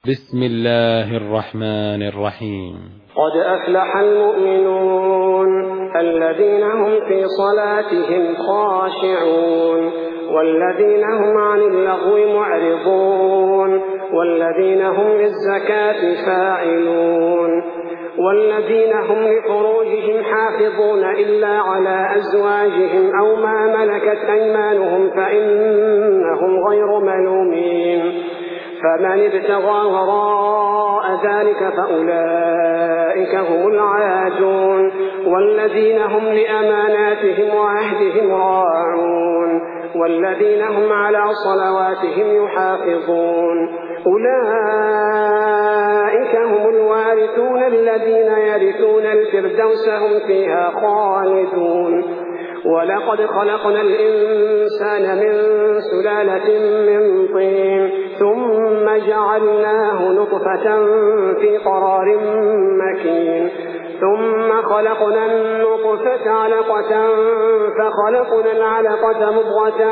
بسم الله الرحمن الرحيم. قد أفلح المؤمنون الذين هم في صلاتهم خاشعون والذين هم عن اللغو معرضون والذين هم للزكاة فاعلون والذين هم لفروجهم حافظون إلا على أزواجهم أو ما ملكت أيمانهم فإنهم غير ملومين فمن ابتغى وراء ذلك فأولئك هم العادون والذين هم لأماناتهم وعهدهم راعون والذين هم على صلواتهم يحافظون أولئك هم الوارثون الذين يرثون الفردوس هم فيها خالدون ولقد خلقنا الإنسان من سلالة من طين ثم جعلناه نطفة في قرار مكين ثم خلقنا النطفة علقة فخلقنا العلقة مضغة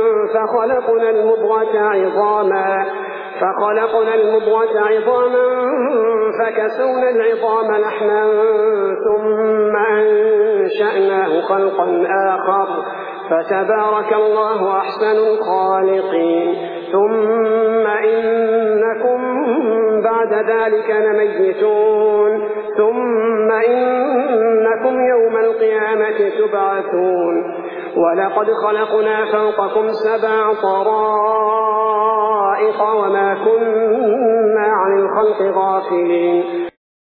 فخلقنا المضغة عظاما فكسونا العظام لحما ثم أنشأناه خلقا آخر فتبارك الله أحسن الخالقين ثم إنكم بعد ذلك لميتون ثم إنكم يوم القيامة تبعثون ولقد خلقنا فوقكم 7 طرائق وما كنا عن الخلق غافلين